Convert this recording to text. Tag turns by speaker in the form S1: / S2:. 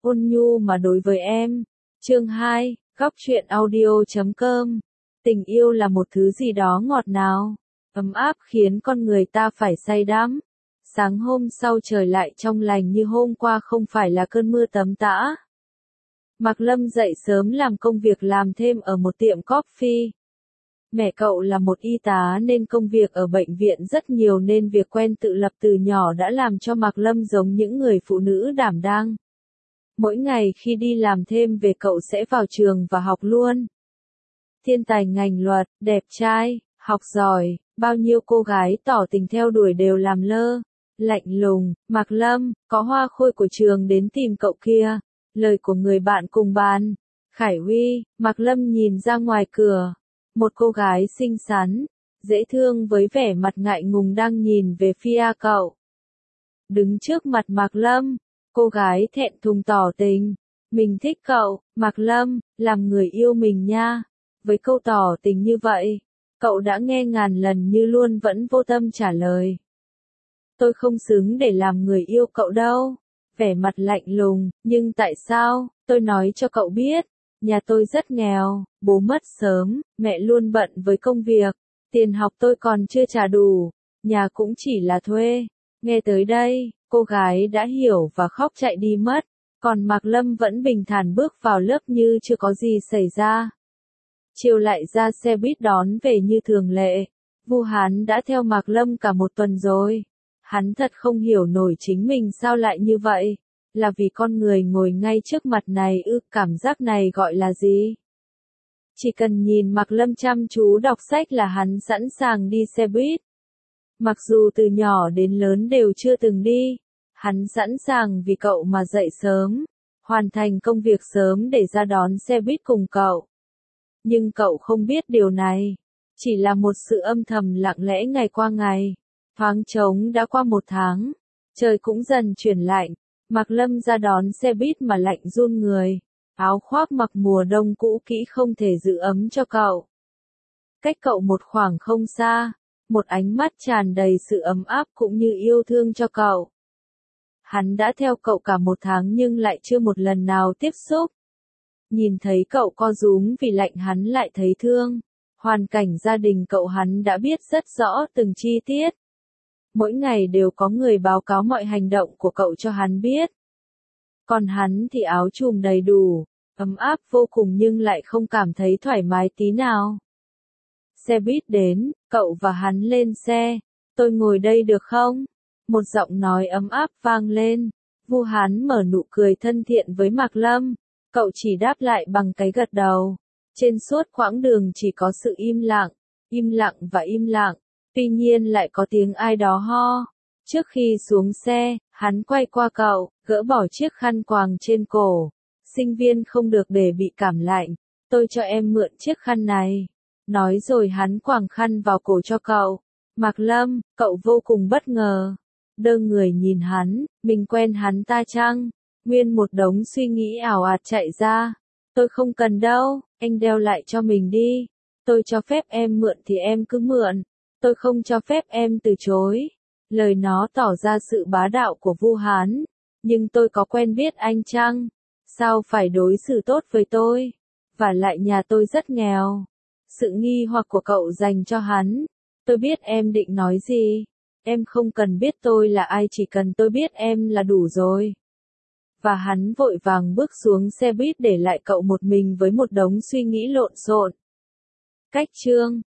S1: ôn nhu mà đối với em. Chương 2, góc truyện audio.com. Tình yêu là một thứ gì đó ngọt ngào, ấm áp khiến con người ta phải say đắm. Sáng hôm sau trời lại trong lành như hôm qua, không phải là cơn mưa tầm tã. Mạc Lâm dậy sớm làm công việc làm thêm ở một tiệm coffee. Mẹ cậu là một y tá nên công việc ở bệnh viện rất nhiều, nên việc quen tự lập từ nhỏ đã làm cho Mạc Lâm giống những người phụ nữ đảm đang. Mỗi ngày khi đi làm thêm về cậu sẽ vào trường và học luôn. Thiên tài ngành luật, đẹp trai, học giỏi, bao nhiêu cô gái tỏ tình theo đuổi đều làm lơ. Lạnh lùng, Mạc Lâm, có hoa khôi của trường đến tìm cậu kia. Lời của người bạn cùng bàn. Khải Huy, Mạc Lâm nhìn ra ngoài cửa. Một cô gái xinh xắn, dễ thương với vẻ mặt ngại ngùng đang nhìn về phía cậu. Đứng trước mặt Mạc Lâm, cô gái thẹn thùng tỏ tình. Mình thích cậu, Mạc Lâm, làm người yêu mình nha. Với câu tỏ tình như vậy, cậu đã nghe ngàn lần nhưng luôn vẫn vô tâm trả lời. Tôi không xứng để làm người yêu cậu đâu. Vẻ mặt lạnh lùng, nhưng tại sao, tôi nói cho cậu biết. Nhà tôi rất nghèo, bố mất sớm, mẹ luôn bận với công việc, tiền học tôi còn chưa trả đủ, nhà cũng chỉ là thuê. Nghe tới đây, cô gái đã hiểu và khóc chạy đi mất, còn Mạc Lâm vẫn bình thản bước vào lớp như chưa có gì xảy ra. Chiều lại ra xe buýt đón về như thường lệ. Vu Hán đã theo Mạc Lâm cả một tuần rồi. Hắn thật không hiểu nổi chính mình sao lại như vậy. Là vì con người ngồi ngay trước mặt này ư, cảm giác này gọi là gì? Chỉ cần nhìn Mạc Lâm chăm chú đọc sách là hắn sẵn sàng đi xe buýt. Mặc dù từ nhỏ đến lớn đều chưa từng đi, hắn sẵn sàng vì cậu mà dậy sớm, hoàn thành công việc sớm để ra đón xe buýt cùng cậu. Nhưng cậu không biết điều này, chỉ là một sự âm thầm lặng lẽ ngày qua ngày. Thoáng trống đã qua một tháng, trời cũng dần chuyển lạnh. Mạc Lâm ra đón xe buýt mà lạnh run người, áo khoác mặc mùa đông cũ kỹ không thể giữ ấm cho cậu. Cách cậu một khoảng không xa, một ánh mắt tràn đầy sự ấm áp cũng như yêu thương cho cậu. Hắn đã theo cậu cả một tháng nhưng lại chưa một lần nào tiếp xúc. Nhìn thấy cậu co rúm vì lạnh hắn lại thấy thương. Hoàn cảnh gia đình cậu hắn đã biết rất rõ từng chi tiết. Mỗi ngày đều có người báo cáo mọi hành động của cậu cho hắn biết. Còn hắn thì áo trùm đầy đủ, ấm áp vô cùng nhưng lại không cảm thấy thoải mái tí nào. Xe buýt đến, cậu và hắn lên xe. Tôi ngồi đây được không? Một giọng nói ấm áp vang lên. Vu Hán mở nụ cười thân thiện với Mạc Lâm. Cậu chỉ đáp lại bằng cái gật đầu. Trên suốt quãng đường chỉ có sự im lặng và im lặng. Tuy nhiên lại có tiếng ai đó ho. Trước khi xuống xe, hắn quay qua cậu, gỡ bỏ chiếc khăn quàng trên cổ. Sinh viên không được để bị cảm lạnh. Tôi cho em mượn chiếc khăn này. Nói rồi hắn quàng khăn vào cổ cho cậu. Mạc Lâm, cậu vô cùng bất ngờ. Đơ người nhìn hắn, mình quen hắn ta chăng? Nguyên một đống suy nghĩ ảo ạt chạy ra. Tôi không cần đâu, anh đeo lại cho mình đi. Tôi cho phép em mượn thì em cứ mượn. Tôi không cho phép em từ chối. Lời nó tỏ ra sự bá đạo của Vu Hán. Nhưng tôi có quen biết anh chăng? Sao phải đối xử tốt với tôi? Và lại nhà tôi rất nghèo. Sự nghi hoặc của cậu dành cho hắn. Tôi biết em định nói gì. Em không cần biết tôi là ai, chỉ cần tôi biết em là đủ rồi. Và hắn vội vàng bước xuống xe buýt để lại cậu một mình với một đống suy nghĩ lộn xộn. Cách chương